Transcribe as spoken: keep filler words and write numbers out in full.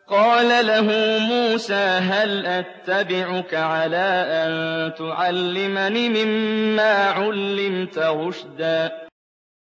قَالَ لَهُ مُوسَىٰ هَلْ أَتَّبِعُكَ عَلَىٰ أَن تُعَلِّمَنِ مِمَّا عُلِّمْتَ رُشْدًا